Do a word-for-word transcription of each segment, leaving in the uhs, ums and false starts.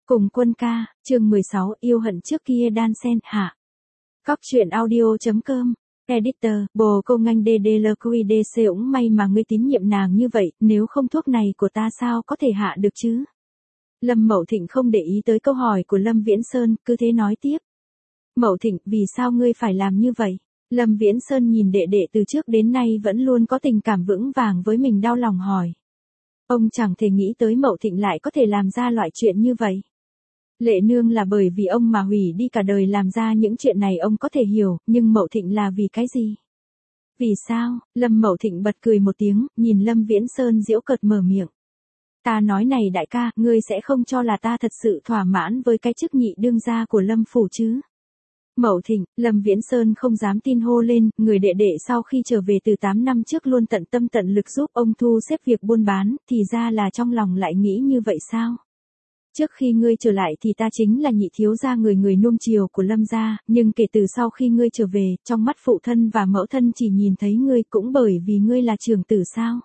Cùng Quân ca, chương mười sáu, yêu hận trước kia đan xen, hạ. Cóc truyện audio.com, Editor, bồ cô nganh đê đê lờ quy đê xê ủng may mà ngươi tín nhiệm nàng như vậy, nếu không thuốc này của ta sao có thể hạ được chứ? Lâm Mậu Thịnh không để ý tới câu hỏi của Lâm Viễn Sơn, cứ thế nói tiếp. Mậu Thịnh, vì sao ngươi phải làm như vậy? Lâm Viễn Sơn nhìn đệ đệ từ trước đến nay vẫn luôn có tình cảm vững vàng với mình đau lòng hỏi. Ông chẳng thể nghĩ tới Mậu Thịnh lại có thể làm ra loại chuyện như vậy. Lệ Nương là bởi vì ông mà hủy đi cả đời làm ra những chuyện này ông có thể hiểu, nhưng Mậu Thịnh là vì cái gì? Vì sao? Lâm Mậu Thịnh bật cười một tiếng, nhìn Lâm Viễn Sơn giễu cợt mở miệng. Ta nói này đại ca, ngươi sẽ không cho là ta thật sự thỏa mãn với cái chức nhị đương gia của Lâm phủ chứ? Mậu Thịnh, Lâm Viễn Sơn không dám tin hô lên, người đệ đệ sau khi trở về từ tám năm trước luôn tận tâm tận lực giúp ông thu xếp việc buôn bán, thì ra là trong lòng lại nghĩ như vậy sao? Trước khi ngươi trở lại thì ta chính là nhị thiếu gia người người nuông chiều của Lâm gia, nhưng kể từ sau khi ngươi trở về, trong mắt phụ thân và mẫu thân chỉ nhìn thấy ngươi cũng bởi vì ngươi là trưởng tử sao?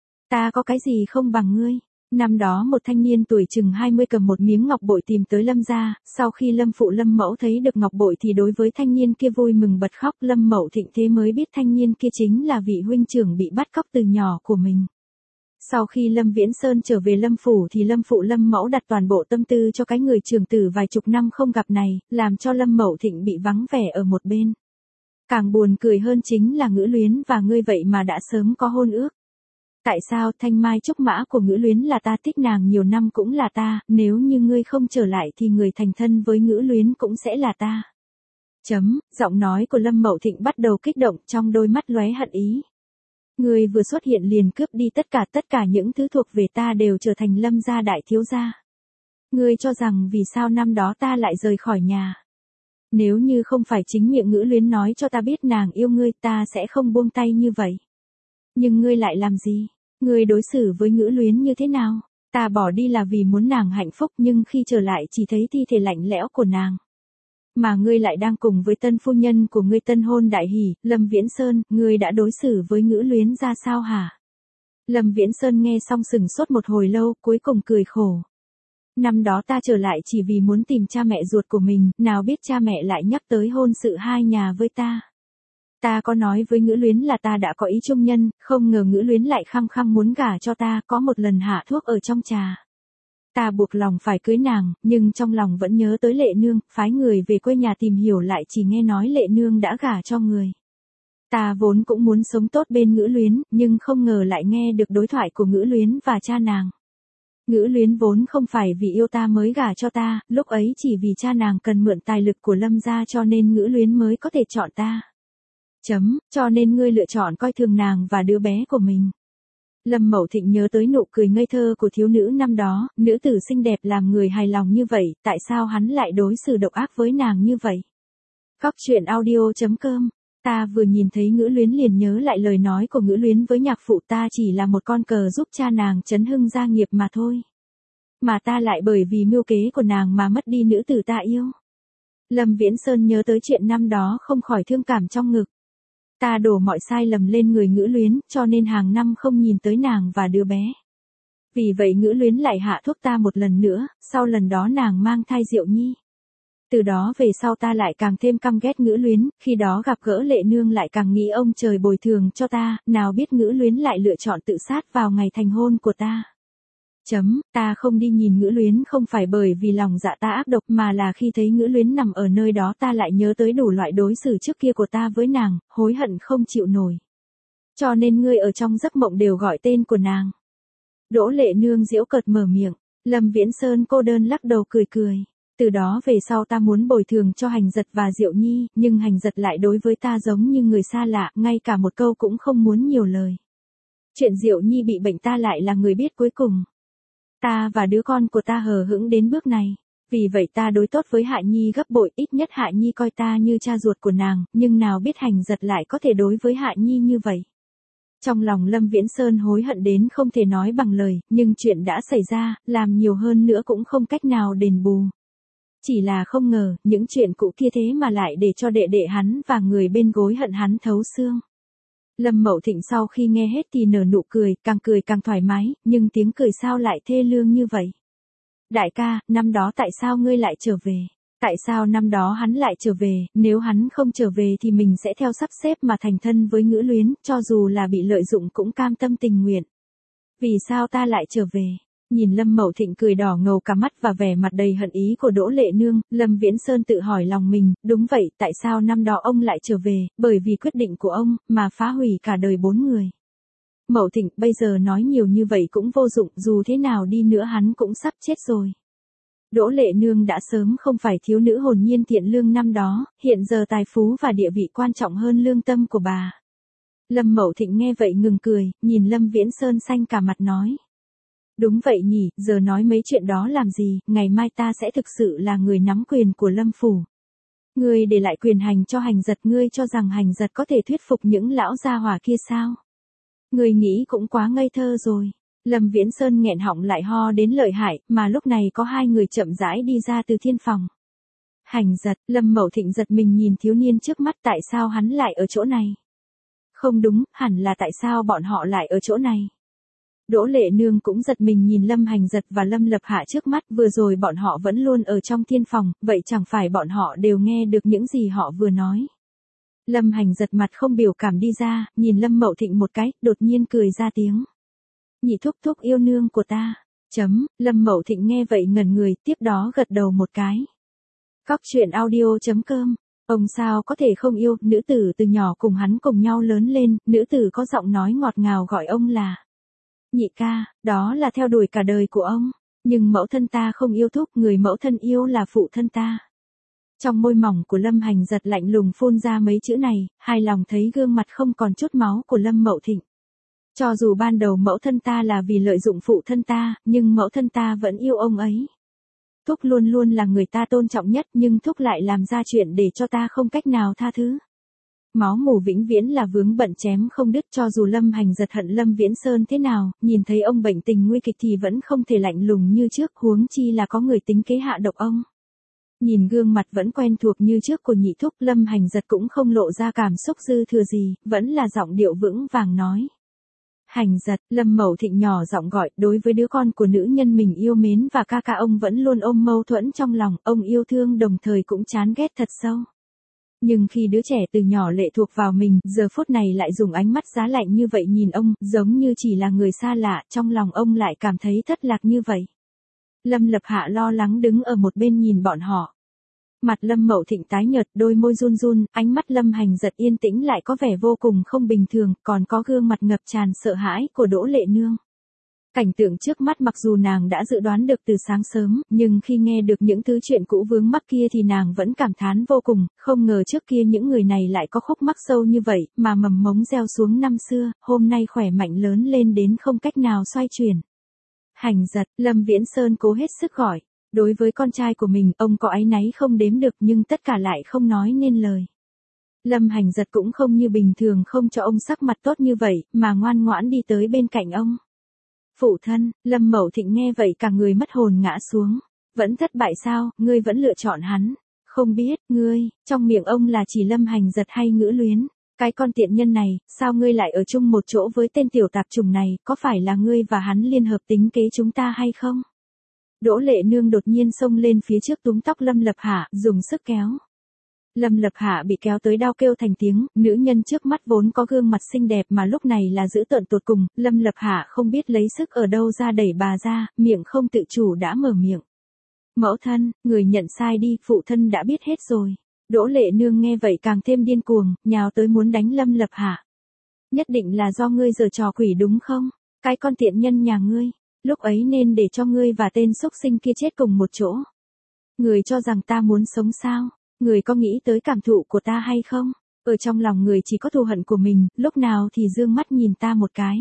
Ta có cái gì không bằng ngươi? Năm đó một thanh niên tuổi chừng hai mươi cầm một miếng ngọc bội tìm tới Lâm gia, sau khi Lâm phụ Lâm mẫu thấy được ngọc bội thì đối với thanh niên kia vui mừng bật khóc. Lâm Mậu Thịnh thế mới biết thanh niên kia chính là vị huynh trưởng bị bắt cóc từ nhỏ của mình. Sau khi Lâm Viễn Sơn trở về Lâm phủ thì Lâm phụ Lâm mẫu đặt toàn bộ tâm tư cho cái người trưởng tử vài chục năm không gặp này, làm cho Lâm Mậu Thịnh bị vắng vẻ ở một bên. Càng buồn cười hơn chính là Ngữ Luyến và ngươi vậy mà đã sớm có hôn ước. Tại sao? Thanh mai trúc mã của Ngữ Luyến là ta, thích nàng nhiều năm cũng là ta, nếu như ngươi không trở lại thì người thành thân với Ngữ Luyến cũng sẽ là ta. Chấm, giọng nói của Lâm Mậu Thịnh bắt đầu kích động, trong đôi mắt lóe hận ý. Ngươi vừa xuất hiện liền cướp đi tất cả tất cả những thứ thuộc về ta đều trở thành Lâm gia đại thiếu gia. Ngươi cho rằng vì sao năm đó ta lại rời khỏi nhà? Nếu như không phải chính miệng Ngữ Luyến nói cho ta biết nàng yêu ngươi, ta sẽ không buông tay như vậy. Nhưng ngươi lại làm gì? Ngươi đối xử với Ngữ Luyến như thế nào? Ta bỏ đi là vì muốn nàng hạnh phúc, nhưng khi trở lại chỉ thấy thi thể lạnh lẽo của nàng. Mà ngươi lại đang cùng với tân phu nhân của ngươi tân hôn đại hỷ, Lâm Viễn Sơn, ngươi đã đối xử với Ngữ Luyến ra sao hả? Lâm Viễn Sơn nghe xong sừng sốt một hồi lâu, cuối cùng cười khổ. Năm đó ta trở lại chỉ vì muốn tìm cha mẹ ruột của mình, nào biết cha mẹ lại nhắc tới hôn sự hai nhà với ta. Ta có nói với Ngữ Luyến là ta đã có ý chung nhân, không ngờ Ngữ Luyến lại khăng khăng muốn gả cho ta, có một lần hạ thuốc ở trong trà. Ta buộc lòng phải cưới nàng, nhưng trong lòng vẫn nhớ tới Lệ Nương, phái người về quê nhà tìm hiểu lại chỉ nghe nói Lệ Nương đã gả cho người. Ta vốn cũng muốn sống tốt bên Ngữ Luyến, nhưng không ngờ lại nghe được đối thoại của Ngữ Luyến và cha nàng. Ngữ Luyến vốn không phải vì yêu ta mới gả cho ta, lúc ấy chỉ vì cha nàng cần mượn tài lực của Lâm gia cho nên Ngữ Luyến mới có thể chọn ta. Chấm, cho nên ngươi lựa chọn coi thường nàng và đứa bé của mình. Lâm Mậu Thịnh nhớ tới nụ cười ngây thơ của thiếu nữ năm đó, nữ tử xinh đẹp làm người hài lòng như vậy, tại sao hắn lại đối xử độc ác với nàng như vậy? Cóc truyện audio.com, ta vừa nhìn thấy Ngữ Luyến liền nhớ lại lời nói của Ngữ Luyến với nhạc phụ, ta chỉ là một con cờ giúp cha nàng chấn hưng gia nghiệp mà thôi. Mà ta lại bởi vì mưu kế của nàng mà mất đi nữ tử ta yêu. Lâm Viễn Sơn nhớ tới chuyện năm đó không khỏi thương cảm trong ngực. Ta đổ mọi sai lầm lên người Ngữ Luyến, cho nên hàng năm không nhìn tới nàng và đứa bé. Vì vậy Ngữ Luyến lại hạ thuốc ta một lần nữa, sau lần đó nàng mang thai Diệu Nhi. Từ đó về sau ta lại càng thêm căm ghét Ngữ Luyến, khi đó gặp gỡ Lệ Nương lại càng nghĩ ông trời bồi thường cho ta, nào biết Ngữ Luyến lại lựa chọn tự sát vào ngày thành hôn của ta. Chấm, ta không đi nhìn Ngữ Luyến không phải bởi vì lòng dạ ta ác độc mà là khi thấy Ngữ Luyến nằm ở nơi đó ta lại nhớ tới đủ loại đối xử trước kia của ta với nàng, hối hận không chịu nổi. Cho nên ngươi ở trong giấc mộng đều gọi tên của nàng. Đỗ Lệ Nương giễu cợt mở miệng, Lâm Viễn Sơn cô đơn lắc đầu cười cười. Từ đó về sau ta muốn bồi thường cho Hành Giật và Diệu Nhi, nhưng Hành Giật lại đối với ta giống như người xa lạ, ngay cả một câu cũng không muốn nhiều lời. Chuyện Diệu Nhi bị bệnh ta lại là người biết cuối cùng. Ta và đứa con của ta hờ hững đến bước này, vì vậy ta đối tốt với Hạ Nhi gấp bội, ít nhất Hạ Nhi coi ta như cha ruột của nàng, nhưng nào biết Hành Giật lại có thể đối với Hạ Nhi như vậy. Trong lòng Lâm Viễn Sơn hối hận đến không thể nói bằng lời, nhưng chuyện đã xảy ra, làm nhiều hơn nữa cũng không cách nào đền bù. Chỉ là không ngờ, những chuyện cũ kia thế mà lại để cho đệ đệ hắn và người bên gối hận hắn thấu xương. Lâm Mậu Thịnh sau khi nghe hết thì nở nụ cười, càng cười càng thoải mái, nhưng tiếng cười sao lại thê lương như vậy? Đại ca, năm đó tại sao ngươi lại trở về? Tại sao năm đó hắn lại trở về, nếu hắn không trở về thì mình sẽ theo sắp xếp mà thành thân với Ngữ Luyến, cho dù là bị lợi dụng cũng cam tâm tình nguyện. Vì sao ta lại trở về? Nhìn Lâm Mậu Thịnh cười đỏ ngầu cả mắt và vẻ mặt đầy hận ý của Đỗ Lệ Nương, Lâm Viễn Sơn tự hỏi lòng mình, đúng vậy, tại sao năm đó ông lại trở về, bởi vì quyết định của ông, mà phá hủy cả đời bốn người. Mậu Thịnh, bây giờ nói nhiều như vậy cũng vô dụng, dù thế nào đi nữa hắn cũng sắp chết rồi. Đỗ Lệ Nương đã sớm không phải thiếu nữ hồn nhiên thiện lương năm đó, hiện giờ tài phú và địa vị quan trọng hơn lương tâm của bà. Lâm Mậu Thịnh nghe vậy ngừng cười, nhìn Lâm Viễn Sơn xanh cả mặt nói. Đúng vậy nhỉ, giờ nói mấy chuyện đó làm gì, ngày mai ta sẽ thực sự là người nắm quyền của Lâm Phủ. Ngươi để lại quyền hành cho Hành Giật, ngươi cho rằng Hành Giật có thể thuyết phục những lão gia hỏa kia sao? Ngươi nghĩ cũng quá ngây thơ rồi. Lâm Viễn Sơn nghẹn họng lại ho đến lợi hại, mà lúc này có hai người chậm rãi đi ra từ thiên phòng. Hành Giật, Lâm Mậu Thịnh giật mình nhìn thiếu niên trước mắt, tại sao hắn lại ở chỗ này? Không đúng, hẳn là tại sao bọn họ lại ở chỗ này? Đỗ Lệ Nương cũng giật mình nhìn Lâm Hành Giật và Lâm Lập Hạ trước mắt, vừa rồi bọn họ vẫn luôn ở trong thiên phòng, vậy chẳng phải bọn họ đều nghe được những gì họ vừa nói. Lâm Hành Giật mặt không biểu cảm đi ra, nhìn Lâm Mậu Thịnh một cái, đột nhiên cười ra tiếng. Nhị thúc thúc yêu nương của ta. Chấm, Lâm Mậu Thịnh nghe vậy ngẩn người, tiếp đó gật đầu một cái. Cóc truyện audio chấm com. Ông sao có thể không yêu, nữ tử từ nhỏ cùng hắn cùng nhau lớn lên, nữ tử có giọng nói ngọt ngào gọi ông là nhị ca, đó là theo đuổi cả đời của ông. Nhưng mẫu thân ta không yêu thúc, người mẫu thân yêu là phụ thân ta. Trong môi mỏng của Lâm Hành Giật lạnh lùng phun ra mấy chữ này, hài lòng thấy gương mặt không còn chút máu của Lâm Mậu Thịnh. Cho dù ban đầu mẫu thân ta là vì lợi dụng phụ thân ta, nhưng mẫu thân ta vẫn yêu ông ấy. Thúc luôn luôn là người ta tôn trọng nhất, nhưng Thúc lại làm ra chuyện để cho ta không cách nào tha thứ. Máu mủ vĩnh viễn là vướng bận chém không đứt, cho dù Lâm Hành Giật hận Lâm Viễn Sơn thế nào, nhìn thấy ông bệnh tình nguy kịch thì vẫn không thể lạnh lùng như trước, huống chi là có người tính kế hạ độc ông. Nhìn gương mặt vẫn quen thuộc như trước của nhị thúc, Lâm Hành Giật cũng không lộ ra cảm xúc dư thừa gì, vẫn là giọng điệu vững vàng nói. Hành Giật, Lâm Mậu Thịnh nhỏ giọng gọi, đối với đứa con của nữ nhân mình yêu mến và ca ca ông vẫn luôn ôm mâu thuẫn trong lòng, ông yêu thương đồng thời cũng chán ghét thật sâu. Nhưng khi đứa trẻ từ nhỏ lệ thuộc vào mình, giờ phút này lại dùng ánh mắt giá lạnh như vậy nhìn ông, giống như chỉ là người xa lạ, trong lòng ông lại cảm thấy thất lạc như vậy. Lâm Lập Hạ lo lắng đứng ở một bên nhìn bọn họ. Mặt Lâm Mậu Thịnh tái nhợt, đôi môi run run, ánh mắt Lâm Hành Giật yên tĩnh lại có vẻ vô cùng không bình thường, còn có gương mặt ngập tràn sợ hãi của Đỗ Lệ Nương. Cảnh tượng trước mắt mặc dù nàng đã dự đoán được từ sáng sớm, nhưng khi nghe được những thứ chuyện cũ vướng mắc kia thì nàng vẫn cảm thán vô cùng, không ngờ trước kia những người này lại có khúc mắc sâu như vậy, mà mầm mống gieo xuống năm xưa, hôm nay khỏe mạnh lớn lên đến không cách nào xoay chuyển. Hành Giật, Lâm Viễn Sơn cố hết sức gọi. Đối với con trai của mình, ông có áy náy không đếm được nhưng tất cả lại không nói nên lời. Lâm Hành Giật cũng không như bình thường không cho ông sắc mặt tốt như vậy, mà ngoan ngoãn đi tới bên cạnh ông. Phụ thân, Lâm Mậu Thịnh nghe vậy cả người mất hồn ngã xuống. Vẫn thất bại sao, ngươi vẫn lựa chọn hắn. Không biết, ngươi, trong miệng ông là chỉ Lâm Hành Giật hay Ngữ Luyến. Cái con tiện nhân này, sao ngươi lại ở chung một chỗ với tên tiểu tạp chủng này, có phải là ngươi và hắn liên hợp tính kế chúng ta hay không? Đỗ Lệ Nương đột nhiên xông lên phía trước túm tóc Lâm Lập Hạ, dùng sức kéo. Lâm Lập Hạ bị kéo tới đau kêu thành tiếng, nữ nhân trước mắt vốn có gương mặt xinh đẹp mà lúc này là dữ tợn tột cùng, Lâm Lập Hạ không biết lấy sức ở đâu ra đẩy bà ra, miệng không tự chủ đã mở miệng. Mẫu thân, người nhận sai đi, phụ thân đã biết hết rồi. Đỗ Lệ Nương nghe vậy càng thêm điên cuồng, nhào tới muốn đánh Lâm Lập Hạ. Nhất định là do ngươi giở trò quỷ đúng không? Cái con tiện nhân nhà ngươi. Lúc ấy nên để cho ngươi và tên xúc sinh kia chết cùng một chỗ. Người cho rằng ta muốn sống sao? Người có nghĩ tới cảm thụ của ta hay không? Ở trong lòng người chỉ có thù hận của mình, lúc nào thì dương mắt nhìn ta một cái.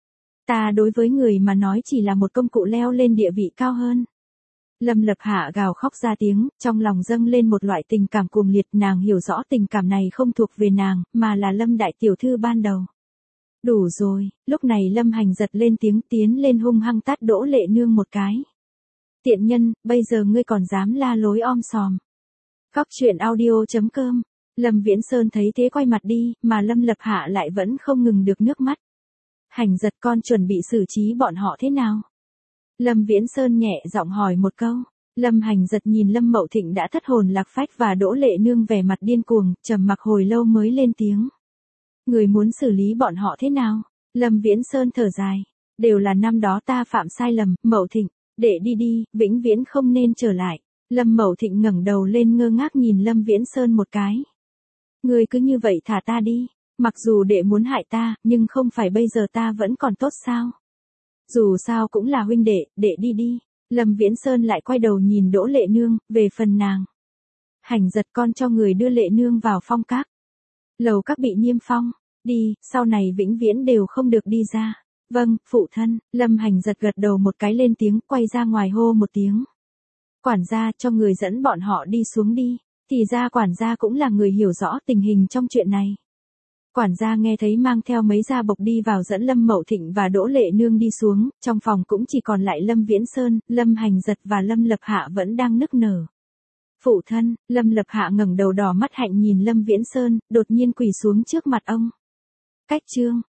Ta đối với người mà nói chỉ là một công cụ leo lên địa vị cao hơn. Lâm Lập Hạ gào khóc ra tiếng, trong lòng dâng lên một loại tình cảm cuồng liệt, nàng hiểu rõ tình cảm này không thuộc về nàng, mà là Lâm đại tiểu thư ban đầu. Đủ rồi, lúc này Lâm Hành Giật lên tiếng tiến lên hung hăng tát Đỗ Lệ Nương một cái. Tiện nhân, bây giờ ngươi còn dám la lối om sòm. Cóc truyện audio chấm com. Lâm Viễn Sơn thấy thế quay mặt đi, mà Lâm Lập Hạ lại vẫn không ngừng được nước mắt. Hành Giật, con chuẩn bị xử trí bọn họ thế nào? Lâm Viễn Sơn nhẹ giọng hỏi một câu. Lâm Hành Giật nhìn Lâm Mậu Thịnh đã thất hồn lạc phách và Đỗ Lệ Nương vẻ mặt điên cuồng, trầm mặc hồi lâu mới lên tiếng. Người muốn xử lý bọn họ thế nào? Lâm Viễn Sơn thở dài. Đều là năm đó ta phạm sai lầm, Mậu Thịnh, để đi đi, vĩnh viễn không nên trở lại. Lâm Mậu Thịnh ngẩng đầu lên ngơ ngác nhìn Lâm Viễn Sơn một cái. Người cứ như vậy thả ta đi, mặc dù đệ muốn hại ta, nhưng không phải bây giờ ta vẫn còn tốt sao? Dù sao cũng là huynh đệ, đệ đi đi. Lâm Viễn Sơn lại quay đầu nhìn Đỗ Lệ Nương, về phần nàng. Hành Giật con cho người đưa Lệ Nương vào phong các. Lầu các bị niêm phong, đi, sau này vĩnh viễn đều không được đi ra. Vâng, phụ thân. Lâm Hành Giật gật đầu một cái lên tiếng, quay ra ngoài hô một tiếng. Quản gia cho người dẫn bọn họ đi xuống đi. Thì ra quản gia cũng là người hiểu rõ tình hình trong chuyện này. Quản gia nghe thấy mang theo mấy gia bộc đi vào dẫn Lâm Mậu Thịnh và Đỗ Lệ Nương đi xuống, trong phòng cũng chỉ còn lại Lâm Viễn Sơn, Lâm Hành Giật và Lâm Lập Hạ vẫn đang nức nở. Phụ thân. Lâm Lập Hạ ngẩng đầu đỏ mắt hạnh nhìn Lâm Viễn Sơn, đột nhiên quỳ xuống trước mặt ông. Cách chương